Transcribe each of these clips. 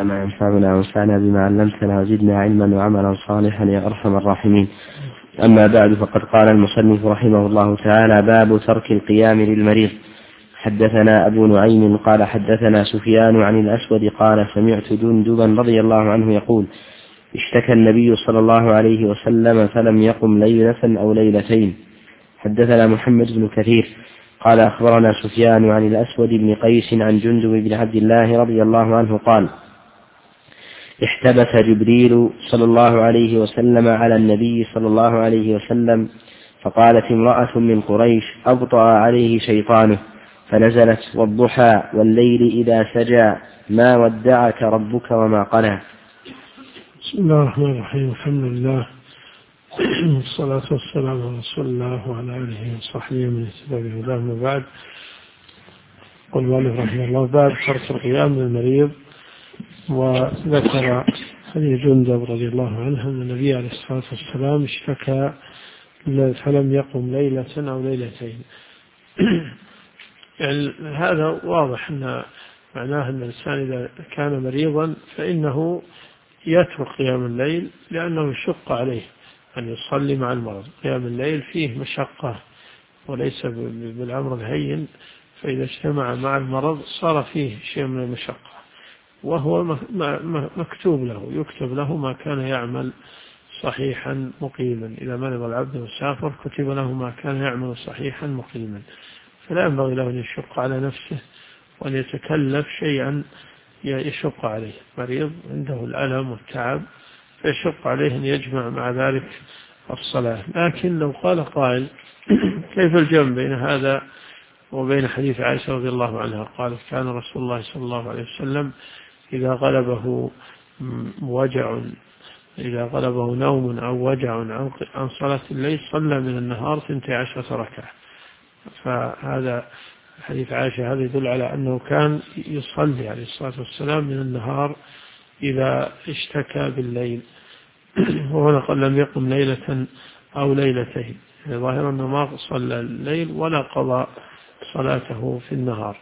علمنا ما ينفعنا وانفعنا بما علمتنا وزدنا علما وعملا صالحا يا أرحم الراحمين. أما بعد، فقد قال المصنف رحمه الله تعالى: باب ترك القيام للمريض. حدثنا أبو نعيم قال حدثنا سفيان عن الأسود قال سمعت جندبا رضي الله عنه يقول: اشتكى النبي صلى الله عليه وسلم فلم يقم ليلة أو ليلتين. حدثنا محمد بن كثير قال أخبرنا سفيان عن الأسود بن قيس عن جندب بن عبد الله رضي الله عنه قال: احتبس جبريل صلى الله عليه وسلم على النبي صلى الله عليه وسلم، فقالت امرأة من قريش: أبطأ عليه شيطانه، فنزلت: والضحى والليل إذا سجى ما ودعك ربك وما قلى. بسم الله الرحمن الرحيم. الحمد لله والصلاة والسلام على رسول الله وعلى آله وصحبه من اهتدى بهداه. أما بعد، قل مالك رحمه الله: باب ترك القيام للمريض. وذكر حديث جندب رضي الله عنه أن النبي عليه الصلاة والسلام اشتكى فلم يقم ليلة أو ليلتين. يعني هذا واضح أن معناه أن الإنسان إذا كان مريضا فإنه يترك قيام الليل لأنه يشق عليه أن يصلي مع المرض. قيام الليل فيه مشقة وليس بالأمر الهين، فإذا اجتمع مع المرض صار فيه شيء من المشقة، وهو مكتوب له، يكتب له ما كان يعمل صحيحا مقيما. إذا مرض العبد مسافر كتب له ما كان يعمل صحيحا مقيما، فلا ينبغي له أن يشق على نفسه وأن يتكلف شيئا يشق عليه. مريض عنده الألم والتعب فيشق عليه أن يجمع مع ذلك الصلاة. لكن لو قال قائل: كيف الجمع بين هذا وبين حديث عائشة رضي الله عنها قالت: كان رسول الله صلى الله عليه وسلم إذا غلبه نوم أو وجع عن صلاة الليل صلى من النهار 12 ركعة. فهذا حديث عائشة هذا يدل على أنه كان يصلي عليه الصلاة والسلام من النهار إذا اشتكى بالليل. وهنا قال لم يقم ليلة أو ليلتين، ظاهرا أنه ما صلى الليل ولا قضى صلاته في النهار.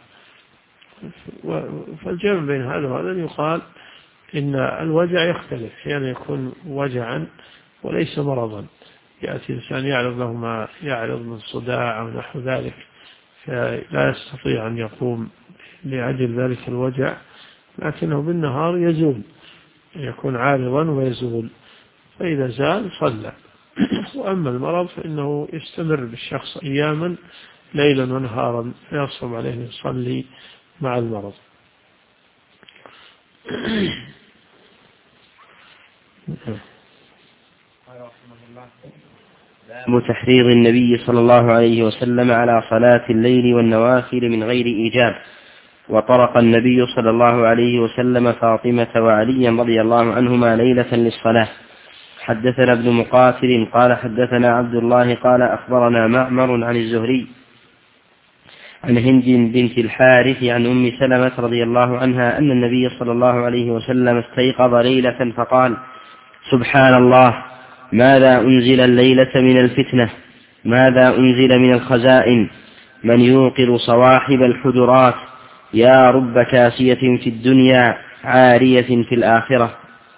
فالجمع بين هذا وهذا يقال إن الوجع يختلف، أحيانا يكون وجعا وليس مرضا، يأتي إنسان يعرض له ما يعرض من صداع أو نحو ذلك فلا يستطيع أن يقوم لأجل ذلك الوجع، لكنه بالنهار يزول، يكون عارضا ويزول، فإذا زال صلى. وأما المرض فإنه يستمر بالشخص أياما ليلا ونهارا فيصعب عليه أن يصلي مع المرض. تحريض النبي صلى الله عليه وسلم على صلاة الليل والنوافل من غير إيجاب. وطرق النبي صلى الله عليه وسلم فاطمة وعليا رضي الله عنهما ليلة للصلاة. حدثنا ابن مقاتل قال حدثنا عبد الله قال أخبرنا معمر عن الزهري عن هند بنت الحارث عن أم سلمة رضي الله عنها أن النبي صلى الله عليه وسلم استيقظ ليلة فقال: سبحان الله، ماذا أنزل الليلة من الفتنة؟ ماذا أنزل من الخزائن؟ من يوقظ صواحب الحجرات؟ يا رب كاسية في الدنيا عارية في الآخرة.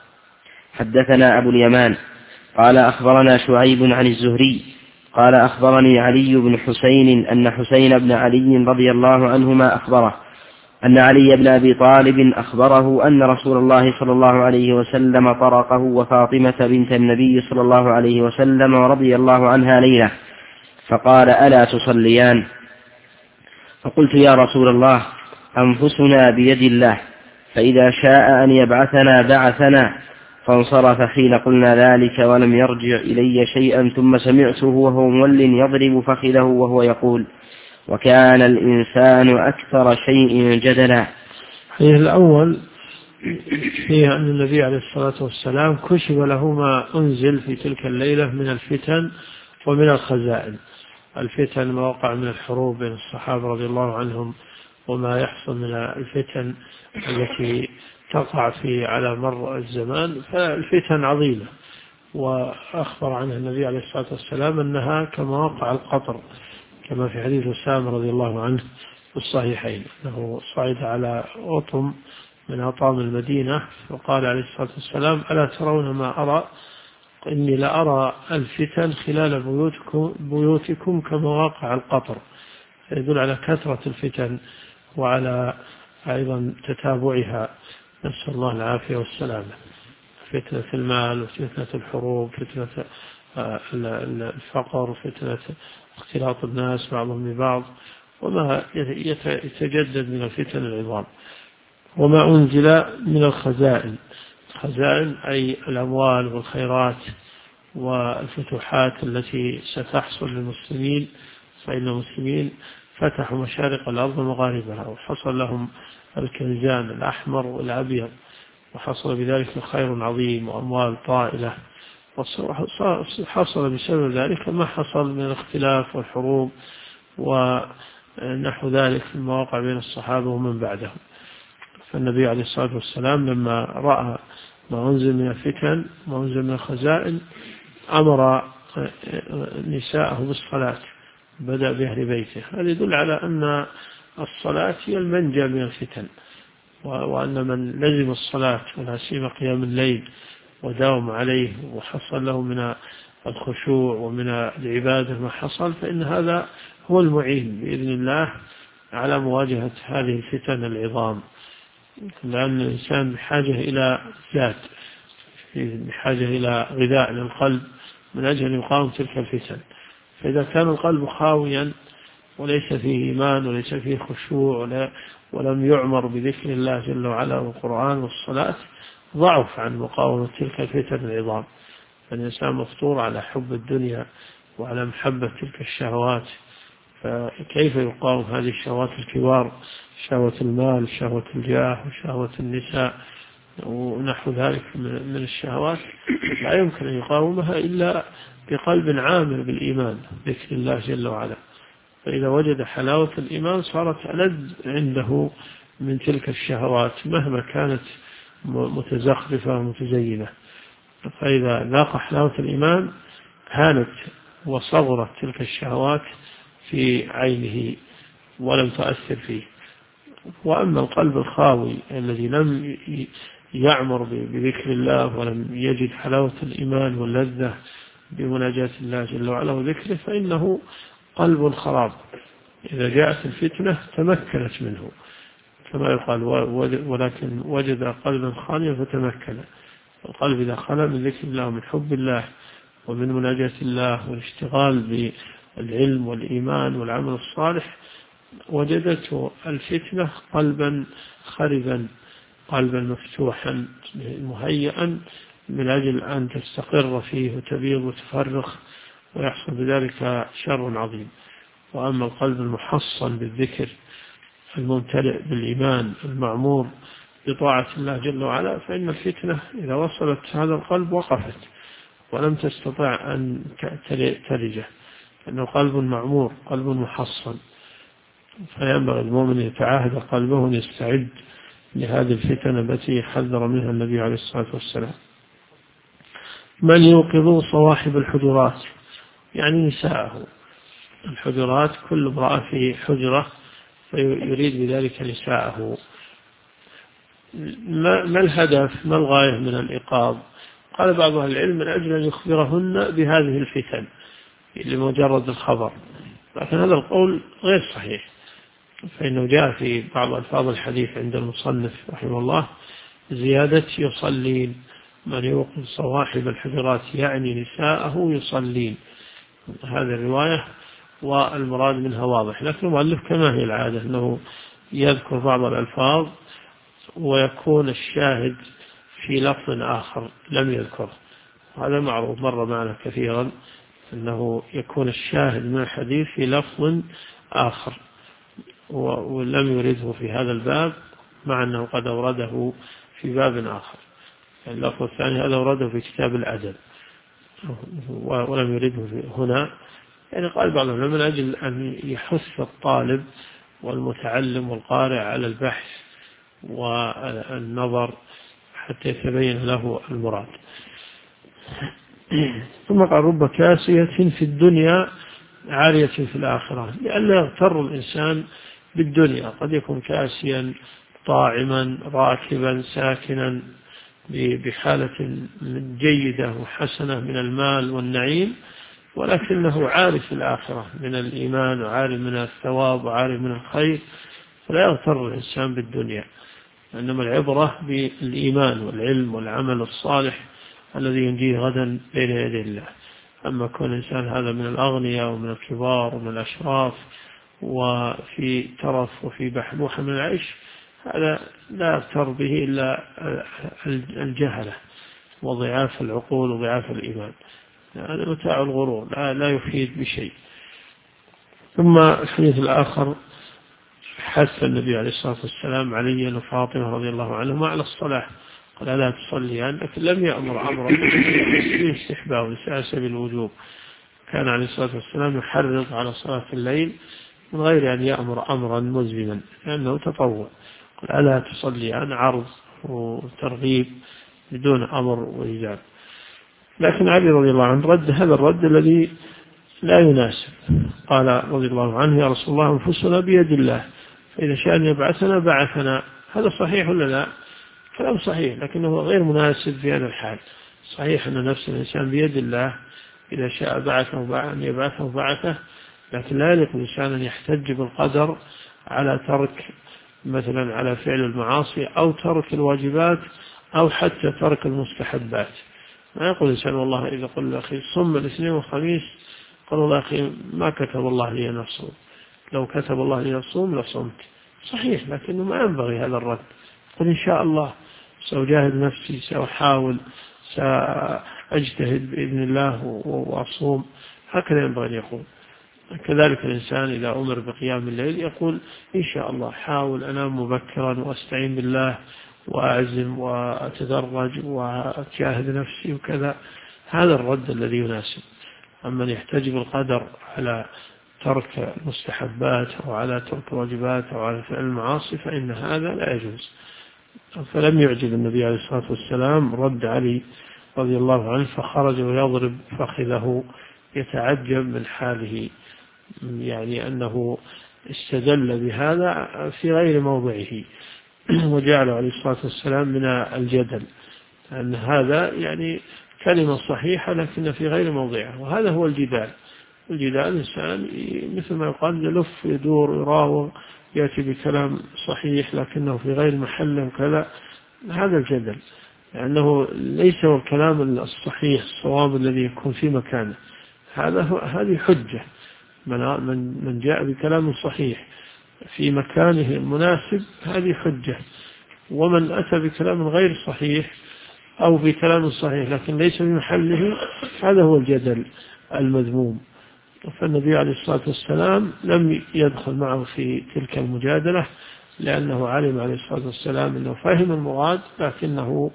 حدثنا أبو اليمان قال أخبرنا شعيب عن الزهري قال أخبرني علي بن حسين أن حسين بن علي رضي الله عنهما أخبره أن علي بن أبي طالب أخبره أن رسول الله صلى الله عليه وسلم طرقه وفاطمة بنت النبي صلى الله عليه وسلم رضي الله عنها ليلة، فقال: ألا تصليان؟ فقلت: يا رسول الله، أنفسنا بيد الله، فإذا شاء أن يبعثنا بعثنا. فانصرف حين قلنا ذلك ولم يرجع إلي شيئا، ثم سمعته وهو مول يضرب فخذه وهو يقول: وكان الإنسان أكثر شيء جدلا. الأول فيها أن النبي عليه الصلاة والسلام كشف له ما أنزل في تلك الليلة من الفتن ومن الخزائن. الفتن ما وقع من الحروب بين الصحابة رضي الله عنهم، وما يحصل من الفتن التي تقع على مر الزمان، فالفتن عظيمة. وأخبر عنها النبي عليه الصلاة والسلام أنها كما وقع القطر، كما في حديث أسامة رضي الله عنه في الصحيحين أنه صعد على أطم من أطام المدينة، وقال عليه الصلاة والسلام: ألا ترون ما أرى؟ إني لأرى الفتن خلال بيوتكم كمواقع القطر. يدل على كثرة الفتن وعلى أيضا تتابعها، نسأل الله العافية والسلامة. فتنة المال، وفتنة الحروب، فتنة الفقر، فتنة اختلاط الناس بعضهم ببعض، وما يتجدد من الفتن العظام. وما أنزل من الخزائن أي الأموال والخيرات والفتوحات التي ستحصل للمسلمين، فإن المسلمين فتحوا مشارق الأرض ومغاربها، وحصل لهم الكنزان الأحمر والأبيض، وحصل بذلك خير عظيم وأموال طائلة، وحصل بسبب ذلك ما حصل من الاختلاف والحروب ونحو ذلك في المواقع بين الصحابة ومن بعدهم. فالنبي عليه الصلاة والسلام لما رأى ما أنزل من الفتن، ما أنزل من الخزائن، أمر نساءه بالصلاة، بدأ بأهل بيته. هذا يدل على أن الصلاة هي المنجى من الفتن، وأن من لزم الصلاة ولا سيما قيام الليل وداوم عليه وحصل له من الخشوع ومن العبادة ما حصل، فإن هذا هو المعين بإذن الله على مواجهة هذه الفتن العظام. لأن الإنسان بحاجة إلى زاد، بحاجة إلى غذاء للقلب من أجل يقاوم تلك الفتن. فإذا كان القلب خاويا وليس فيه إيمان وليس فيه خشوع ولم يعمر بذكر الله جل وعلا والقرآن والصلاة، ضعف عن مقاومة تلك الفتن العظام. فالإنسان مفطور على حب الدنيا وعلى محبة تلك الشهوات، فكيف يقاوم هذه الشهوات الكبار، شهوة المال، شهوة الجاه، وشهوة النساء ونحو ذلك من الشهوات؟ لا يمكن أن يقاومها إلا بقلب عامر بالإيمان ذكر الله جل وعلا. فإذا وجد حلاوة الإيمان صارت ألذ عنده من تلك الشهوات مهما كانت متزخرفة ومتزينة. فإذا ذاق حلاوة الإيمان هانت وصغرت تلك الشهوات في عينه ولم تؤثر فيه. وأما القلب الخاوي الذي لم يعمر بذكر الله ولم يجد حلاوة الإيمان واللذة بمناجاة الله جل وعلا وذكره، فإنه قلب خراب. إذا جاءت الفتنة تمكنت منه كما يقال، ولكن وجد قلبا خاليا فتمكن. القلب إذا خلا من ذكر الله ومن حب الله ومن مناجاة الله والاشتغال بالعلم والإيمان والعمل الصالح، وجدته الفتنة قلبا خربا، قلبا مفتوحا مهيئا من أجل أن تستقر فيه وتبيض وتفرخ ويحصل بذلك شر عظيم. وأما القلب المحصن بالذكر الممتلئ بالإيمان المعمور بطاعة الله جل وعلا، فإن الفتنة إذا وصلت هذا القلب وقفت ولم تستطع أن تلجه، لأنه قلب معمور، قلب محصن. فينبغي المؤمن يتعاهد قلبه ويستعد لهذه الفتن التي حذر منها النبي عليه الصلاة والسلام. من يوقظ صواحب الحجرات، يعني نساءه. الحجرات كل امرأة في حجرة فيريد بذلك نساءه. ما الهدف، ما الغاية من الإيقاظ؟ قال بعض أهل العلم من أجل أن يخبرهن بهذه الفتن لمجرد الخبر، لكن هذا القول غير صحيح، فإنه جاء في بعض ألفاظ الحديث عند المصنف رحمه الله زيادة يصلين. من يوقظ صواحب الحجرات يعني نساءه يصلين، هذه الرواية والمراد منها واضح. لكن المؤلف كما هي العادة أنه يذكر بعض الألفاظ ويكون الشاهد في لفظ آخر لم يذكره. هذا معروف مر معنا كثيرا أنه يكون الشاهد من الحديث في لفظ آخر ولم يرده في هذا الباب، مع أنه قد أورده في باب آخر. اللفظ الثاني هذا أورده في كتاب الأدب ولم يرده هنا. يعني قال بعضهم من أجل أن يحث الطالب والمتعلم والقارئ على البحث والنظر حتى يتبين له المراد. ثم قال رب كاسية في الدنيا عارية في الآخرة، لأن يغتر الإنسان بالدنيا. قد يكون كاسيا، طاعما راكبا ساكنا بحالة جيدة وحسنة من المال والنعيم، ولكنه عارف الآخرة من الإيمان وعارف من الثواب وعارف من الخير، فلا يغتر الإنسان بالدنيا، إنما العبرة بالإيمان والعلم والعمل الصالح الذي ينجيه غدا بين يدي الله. أما كون الإنسان هذا من الأغنياء ومن الكبار ومن الأشراف وفي ترف وفي بحبوحة من العيش، هذا لا يغتر به إلا الجهلة وضعاف العقول وضعاف الإيمان. هذا متاع الغرور لا يفيد بشيء. ثم الحديث الآخر حث النبي عليه الصلاة والسلام عليا وفاطمة رضي الله عنهما على الصلاة، قال لا تصلي، لكن لم يأمر أمرا باستحباب وليس سبيل الوجوب. كان عليه الصلاة والسلام يحرض على صلاة الليل من غير أن يأمر أمرا ملزما لأنه تطوع. قال ألا تصلي، عرض وترغيب بدون أمر وإيجاب. لكن علي رضي الله عنه رد هذا الرد الذي لا يناسب، قال رضي الله عنه يا رسول الله أنفسنا بيد الله، فإذا شاء أن يبعثنا بعثنا. هذا صحيح ولا لا؟ كلام صحيح، لكنه غير مناسب في هذا الحال. صحيح أن نفس الإنسان بيد الله، إذا شاء بعثه أن يبعثه بعثه، لكن لا يليق الإنسان أن يحتج بالقدر على ترك مثلا على فعل المعاصي أو ترك الواجبات أو حتى ترك المستحبات. ما يقول الإنسان والله إذا قل أخي صم الاثنين والخميس، قال والله أخي ما كتب الله لي أن أصوم، لو كتب الله لي أصوم لصمت. صحيح، لكنه ما ينبغي هذا الرد. قل إن شاء الله سأجاهد نفسي، سأحاول، سأجتهد بإذن الله وأصوم، هكذا ينبغي أن يقول. كذلك الإنسان إذا أمر بقيام الليل يقول إن شاء الله حاول أنام مبكرا وأستعين بالله وأعزم وأتدرج وأجاهد نفسي وكذا. هذا الرد الذي يناسب. أما يحتج بالقدر على ترك المستحبات أو على ترك الواجبات أو على فعل المعاصي فإن هذا لا يجوز. فلم يعجب النبي عليه الصلاة والسلام رد علي رضي الله عنه، فخرج ويضرب فخذه يتعجب من حاله، يعني أنه استدل بهذا في غير موضعه وجعل عليه الصلاة والسلام من الجدل، أن هذا يعني كلمة صحيحة لكن في غير موضعها. وهذا هو الجدال. الجدال الإنسان مثل ما يقال يلف يدور يراوغ يأتي بكلام صحيح لكنه في غير محله وكذا، هذا الجدل، لأنه ليس هو الكلام الصحيح الصواب الذي يكون في مكانه. هذه حجة. من جاء بكلام صحيح في مكانه المناسب هذه حجة، ومن أتى بكلام غير صحيح أو بكلام صحيح لكن ليس في محله هذا هو الجدل المذموم. فالنبي عليه الصلاة والسلام لم يدخل معه في تلك المجادلة، لأنه علم عليه الصلاة والسلام أنه فهم المراد لكنه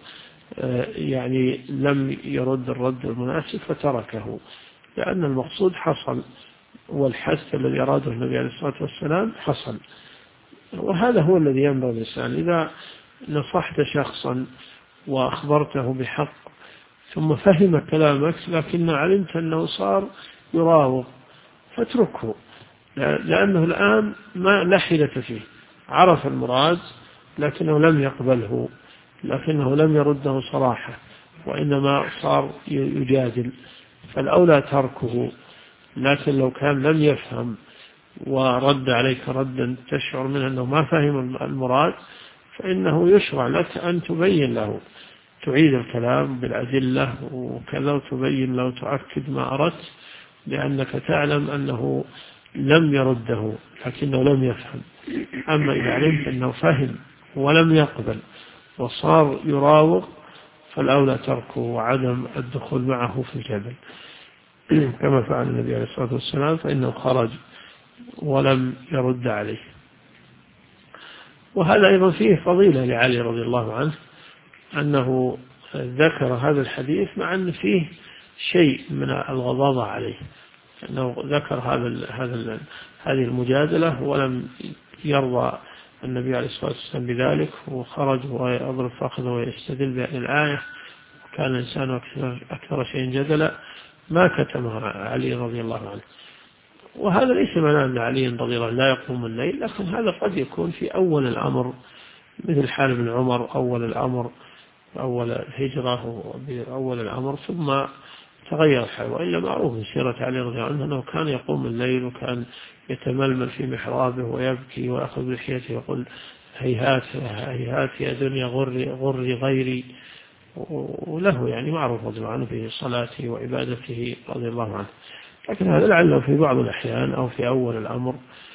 يعني لم يرد الرد المناسب فتركه، لأن المقصود حصل والحث الذي أراده النبي عليه الصلاة والسلام حصل. وهذا هو الذي ينبغي الإنسان. إذا نصحت شخصا وأخبرته بحق ثم فهم كلامك لكن علمت أنه صار يراوغ فاتركه، لأنه الآن لا حيلة فيه، عرف المراد لكنه لم يقبله، لكنه لم يرده صراحة وإنما صار يجادل، فالأولى تركه. لكن لو كان لم يفهم ورد عليك ردا تشعر منه أنه ما فهم المراد فإنه يشرع لك أن تبين له، تعيد الكلام بالأدلة وكذا وتبين له تؤكد ما أردت، لأنك تعلم أنه لم يرده لكنه لم يفهم. أما إذا علمت أنه فهم ولم يقبل وصار يراوغ فالأولى تركه وعدم الدخول معه في الجدل كما فعل النبي عليه الصلاة والسلام، فإنه خرج ولم يرد عليه. وهذا أيضا فيه فضيلة لعلي رضي الله عنه أنه ذكر هذا الحديث مع أن فيه شيء من الغضاضة عليه، أنه ذكر هذه المجادلة ولم يرضى النبي عليه الصلاة والسلام بذلك، وخرج ويضرب فخذه ويستدل بهذه الآية، وكان الإنسان أكثر شيء جدلا، ما كتمها علي رضي الله عنه. وهذا ليس معناه أن علي رضي الله عنه لا يقوم الليل، لكن هذا قد يكون في أول الأمر مثل حال ابن عمر أول الهجرة أول الأمر ثم تغير حاله. وإلا معروف من سيرة علي رضي الله عنه أنه كان يقوم الليل وكان يتململ في محرابه ويبكي ويأخذ بلحيته ويقول هيهات هيهات يا دنيا غري غيري. وله يعني معروف رضي الله عنه في صلاته وعبادته رضي الله عنه. لكن هذا لعله في بعض الأحيان أو في أول الأمر.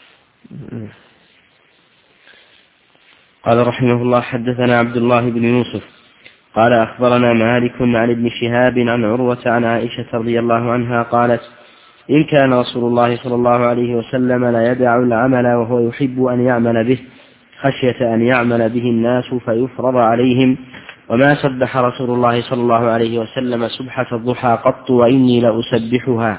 قال رحمه الله: حدثنا عبد الله بن يوسف قال أخبرنا مالك عن ابن شهاب عن عروة عن عائشة رضي الله عنها قالت: إن كان رسول الله صلى الله عليه وسلم لا يدع العمل وهو يحب أن يعمل به خشية أن يعمل به الناس فيفرض عليهم، وما سبح رسول الله صلى الله عليه وسلم سبحة الضحى قط وإني لأسبحها.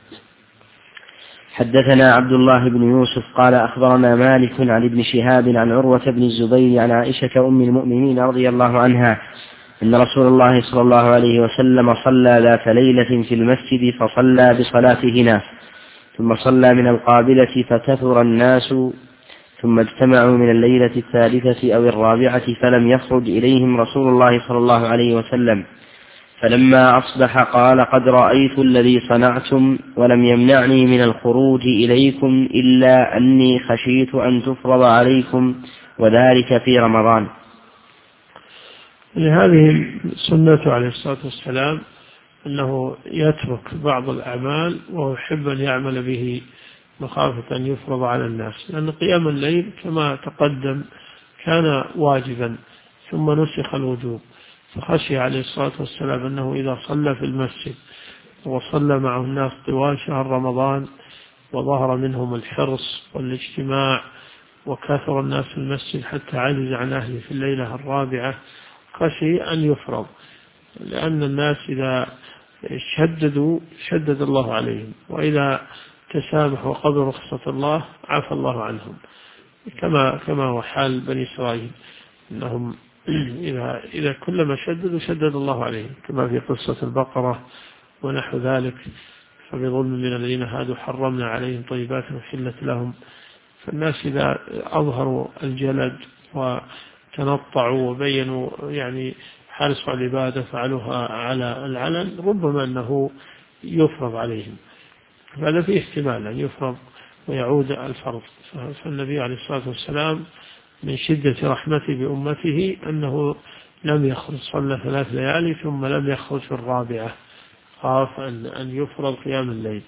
حدثنا عبد الله بن يوسف قال أخبرنا مالك عن ابن شهاب عن عروة بن الزبير عن عائشة أم المؤمنين رضي الله عنها أن رسول الله صلى الله عليه وسلم صلى ذات ليلة في المسجد فصلى بصلاتهنا، ثم صلى من القابلة فكثر الناس، ثم اجتمعوا من الليلة الثالثة أو الرابعة فلم يخرج إليهم رسول الله صلى الله عليه وسلم، فلما أصبح قال: قد رأيت الذي صنعتم ولم يمنعني من الخروج إليكم إلا أني خشيت أن تفرض عليكم وذلك في رمضان. لهذه سنته عليه الصلاة والسلام أنه يترك بعض الأعمال ويحب أن يعمل به مخافة أن يفرض على الناس، لأن قيام الليل كما تقدم كان واجبا ثم نسخ الوجوب، فخشي عليه الصلاة والسلام أنه إذا صلى في المسجد وصلى معه الناس طوال شهر رمضان وظهر منهم الحرص والاجتماع وكثر الناس في المسجد حتى عجز عن أهله في الليلة الرابعة، خشي أن يفرض، لأن الناس إذا شدد الله عليهم، وإذا تسامح وقبل رخصة الله عفى الله عنهم، كما هو حال بني إسرائيل أنهم إذا كلما شددوا شدد الله عليهم، كما في قصة البقرة ونحو ذلك. فبظلم من الذين هادوا حرمنا عليهم طيبات أحلت لهم. فالناس إذا أظهروا الجلد وتنطعوا وبينوا يعني حارسوا العبادة فعلوها على العلن ربما أنه يفرض عليهم، فهذا فيه احتمال أن يفرض ويعود الفرض. فالنبي عليه الصلاة والسلام من شدة رحمته بأمته أنه لم يخرج، صلى 3 ليالي ثم لم يخرج في الرابعة، خاف أن يفرض قيام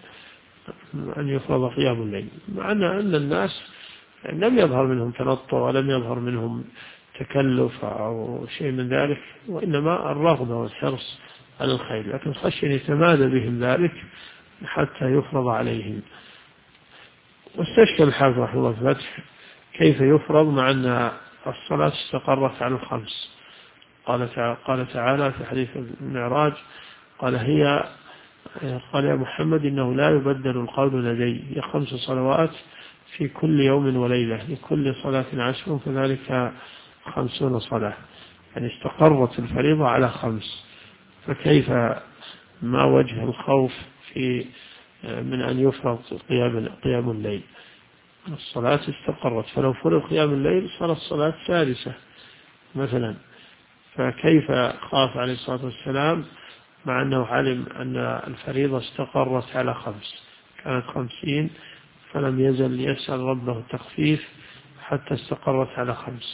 الليل، مع أن الناس لم يظهر منهم تنطع ولم يظهر منهم تكلف أو شيء من ذلك، وإنما الرغبة والحرص على الخير، لكن خشي أن يتمادى بهم ذلك حتى يفرض عليهم. واستشكل الحافظ رحمه الله في الفتح كيف يفرض مع أن الصلاة استقرت على 5. قال تعالى في حديث المعراج قال يا محمد إنه لا يبدل القول لدي، هي 5 صلوات في كل يوم وليلة، لكل صلاة 10 فذلك 50 صلاة، يعني استقرت الفريضة على 5، فكيف ما وجه الخوف من أن يفرض قيام الليل؟ الصلاة استقرت، فلو فرض قيام الليل صارت الصلاة 6 مثلا، فكيف خاف عليه الصلاة والسلام مع أنه علم أن الفريضة استقرت على 5، كانت 50 فلم يزل يسأل ربه التخفيف حتى استقرت على 5.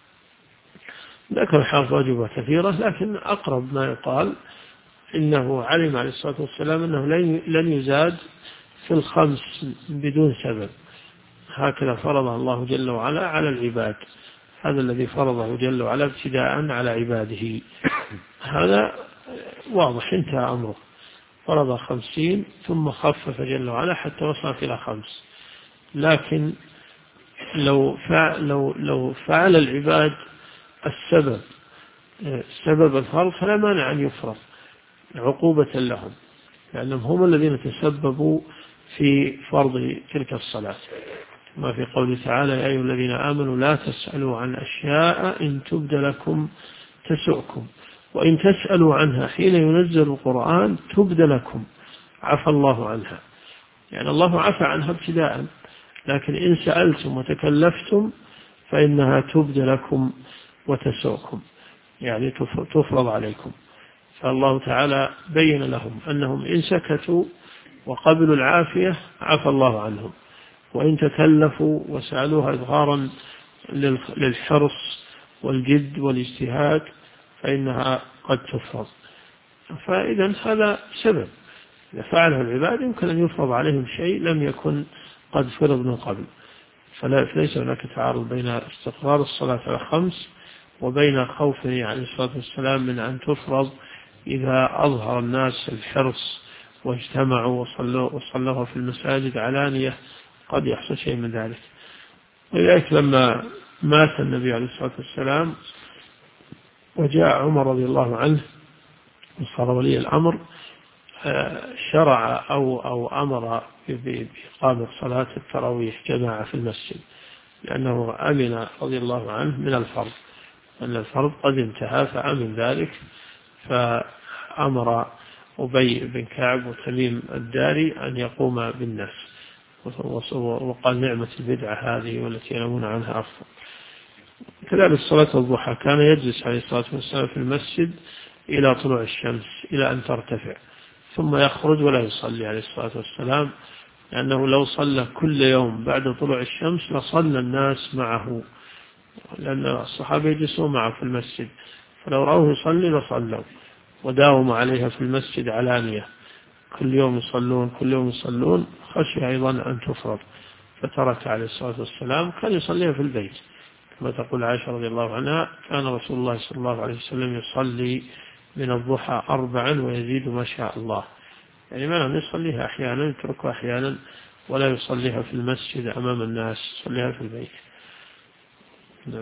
ذكر الحافظ أجوبة كثيرة، لكن أقرب ما يقال إنه علم عليه الصلاة والسلام أنه لن يزاد في 5 بدون سبب، هكذا فرضه الله جل وعلا على العباد، هذا الذي فرضه جل وعلا ابتداء على عباده، هذا واضح انتهى أمره، فرض 50 ثم خفف جل وعلا حتى وصل إلى 5. لكن لو فعل العباد سبب الفرض فلا مانع أن يفرض عقوبة لهم، لأنهم هم الذين تسببوا في فرض تلك الصلاة، ما في قوله تعالى يا أيها الذين آمنوا لا تسألوا عن أشياء إن تبد لكم تسؤكم وإن تسألوا عنها حين ينزل القرآن تبد لكم عفى الله عنها، يعني الله عفى عنها ابتداء، لكن إن سألتم وتكلفتم فإنها تبدى لكم وتسوكم، يعني تفرض عليكم. فالله تعالى بين لهم أنهم إن سكتوا وقبلوا العافية عفى الله عنهم، وإن تكلفوا وسألوها إظهارا للحرص والجد والاجتهاد فإنها قد تفرض. فإذا هذا سبب، إذا فعله العباد يمكن أن يفرض عليهم شيء لم يكن قد فرض من قبل. فليس هناك تعارض بين استقرار الصلاة على 5 وبين خوفه عليه الصلاة والسلام من أن تفرض إذا أظهر الناس الحرص واجتمعوا وصلوها في المساجد علانية، قد يحصل شيء من ذلك. ولذلك لما مات النبي عليه الصلاة والسلام وجاء عمر رضي الله عنه وصار ولي الأمر، شرع أو أمر بإقامة صلاة التراويح جماعة في المسجد، لأنه أمن رضي الله عنه من الفرض، أن الفرض قد انتهى فأمن ذلك، فأمر أبي بن كعب وتميم الداري أن يقوم بالناس، وقال نعمة البدعة هذه والتي ينامون عنها أفضل. كذلك صلاة الضحى كان يجلس عليه الصلاة والسلام في المسجد إلى طلوع الشمس إلى أن ترتفع، ثم يخرج ولا يصلي عليه الصلاة والسلام، لأنه لو صلى كل يوم بعد طلوع الشمس لصلى الناس معه، لأن الصحابة يجلسون معه في المسجد، فلو رأوه يصلي لصلوا وداوموا عليها في المسجد علانية، كل يوم يصلون، خشي أيضا أن تفرض فترك عليه الصلاة والسلام. كان يصليها في البيت كما تقول عائشة رضي الله عنها، كان رسول الله صلى الله عليه وسلم يصلي من الضحى 4 ويزيد ما شاء الله، يعني ما يصليها أحيانا يتركها أحيانا، ولا يصليها في المسجد أمام الناس، يصليها في البيت. نعم.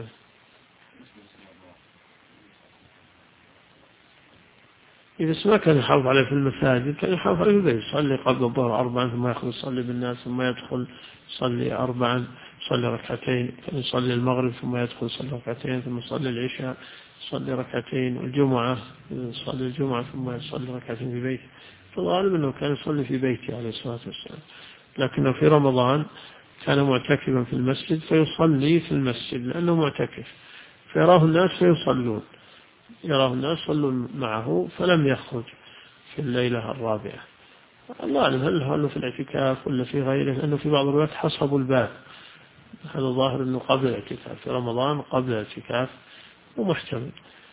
إذا ما كان يحافظ عليه في المساجد كان يحافظ عليه في البيت، يصلي قبل الظهر 4 ثم يخرج يصلي بالناس ثم يدخل يصلي 4 يصلي ركعتين، كان يصلي المغرب ثم يدخل يصلي ركعتين ثم يصلي العشاء يصلي ركعتين، والجمعة يصلي الجمعة ثم يصلي ركعتين في بيته. فالغالب أنه كان يصلي في بيته عليه الصلاة والسلام، لكنه في رمضان كان معتكفا في المسجد فيصلي في المسجد لأنه معتكف، فيراه الناس فيصلون، يراه الناس يصلون معه فلم يخرج في الليلة الرابعة. الله أعلم هل في الاعتكاف ولا في غيره، لأنه في بعض الوقت حصبوا الباب، هذا ظاهر أنه قبل الاعتكاف في رمضان قبل الاعتكاف ومحتمل.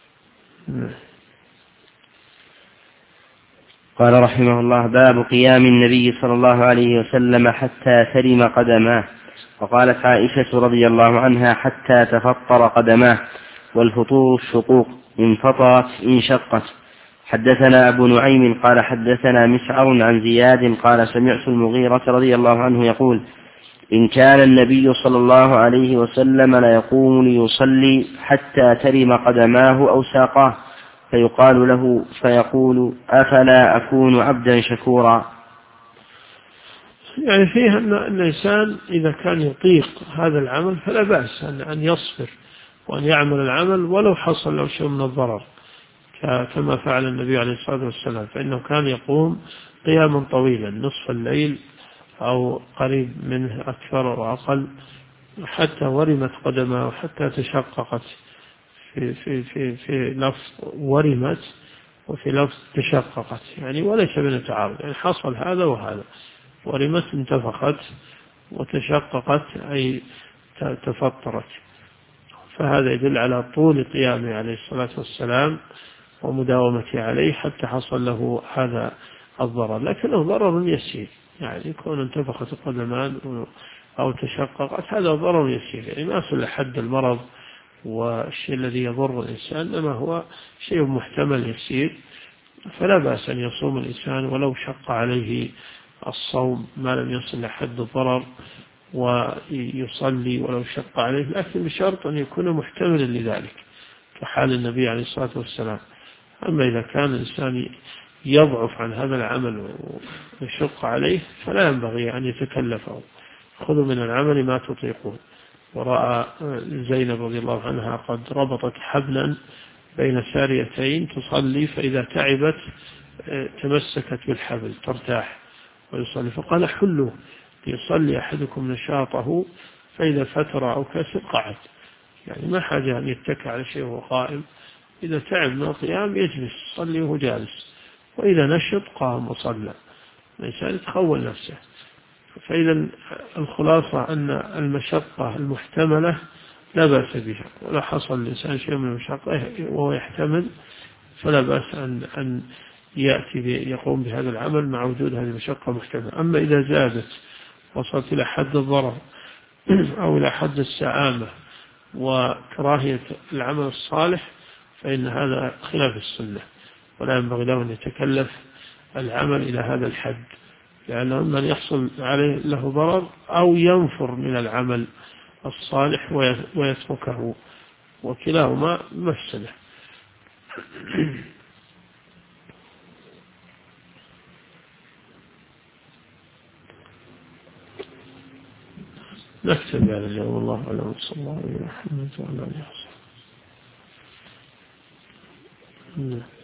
قال رحمه الله: باب قيام النبي صلى الله عليه وسلم حتى ترم قدماه. وقالت عائشة رضي الله عنها: حتى تفطر قدماه، والفطور الشقوق، إن فطرت إن شقت. حدثنا أبو نعيم قال حدثنا مسعر عن زياد قال سمعت المغيرة رضي الله عنه يقول: إن كان النبي صلى الله عليه وسلم ليقوم ليصلي حتى ترم قدماه أو ساقاه، فيقال له فيقول: أفلا أكون عبدا شكورا. يعني فيه أن الإنسان إذا كان يطيق هذا العمل فلا بأس أن يصبر وأن يعمل العمل ولو حصل له شيء من الضرر، كما فعل النبي عليه الصلاة والسلام، فإنه كان يقوم قياما طويلا نصف الليل أو قريب منه أكثر أو أقل، حتى ورمت قدمه وحتى تشققت، في لفظ ورمت وفي لفظ تشققت، يعني وليس من تعارض، يعني حصل هذا وهذا، ورمت انتفخت وتشققت أي تفطرت، فهذا يدل على طول قيامه عليه الصلاة والسلام ومداومته عليه حتى حصل له هذا الضرر، لكنه ضرر يسير، يعني يكون انتفخت القدمان أو تشققت هذا ضرر يسير، يعني ما يصل لحد المرض والشيء الذي يضر الإنسان، إنما هو شيء محتمل يسير، فلا بأس أن يصوم الإنسان ولو شق عليه الصوم ما لم يصل لحد الضرر، ويصلي ولو شق عليه، لكن بشرط أن يكون محتملا لذلك كحال النبي عليه الصلاة والسلام. أما إذا كان الإنسان يضعف عن هذا العمل ويشق عليه فلا ينبغي أن يتكلفه، خذوا من العمل ما تطيقون. ورأى زينب رضي الله عنها قد ربطت حبلا بين ساريتين تصلي، فإذا تعبت تمسكت بالحبل ترتاح ويصلي، فقال: حلوا ليصلي أحدكم نشاطه، فإذا فتر أو كسر قعد، يعني ما حاجة أن يتكى على شيء وهو قائم، إذا تعب من القيام يجلس يصلي وهو جالس، وإذا نشط قام وصلى. الإنسان يتخول نفسه. فإذا الخلاصة أن المشقة المحتملة لا بأس بها، ولا حصل الإنسان شيء من المشقة وهو يحتمل فلا بأس أن يأتي يقوم بهذا العمل مع وجود هذه المشقة محتملة. أما إذا زادت وصلت إلى حد الضرر أو إلى حد السعامة وكراهية العمل الصالح فإن هذا خلاف السنة، ولا ينبغي له أن يتكلف العمل إلى هذا الحد، لأنه من يحصل عليه له ضرر أو ينفر من العمل الصالح ويتركه، وكلاهما مفسدة. نكتب هذا اليوم. الله أعلم. صلى الله عليه وسلم وعلى آله وصحبه.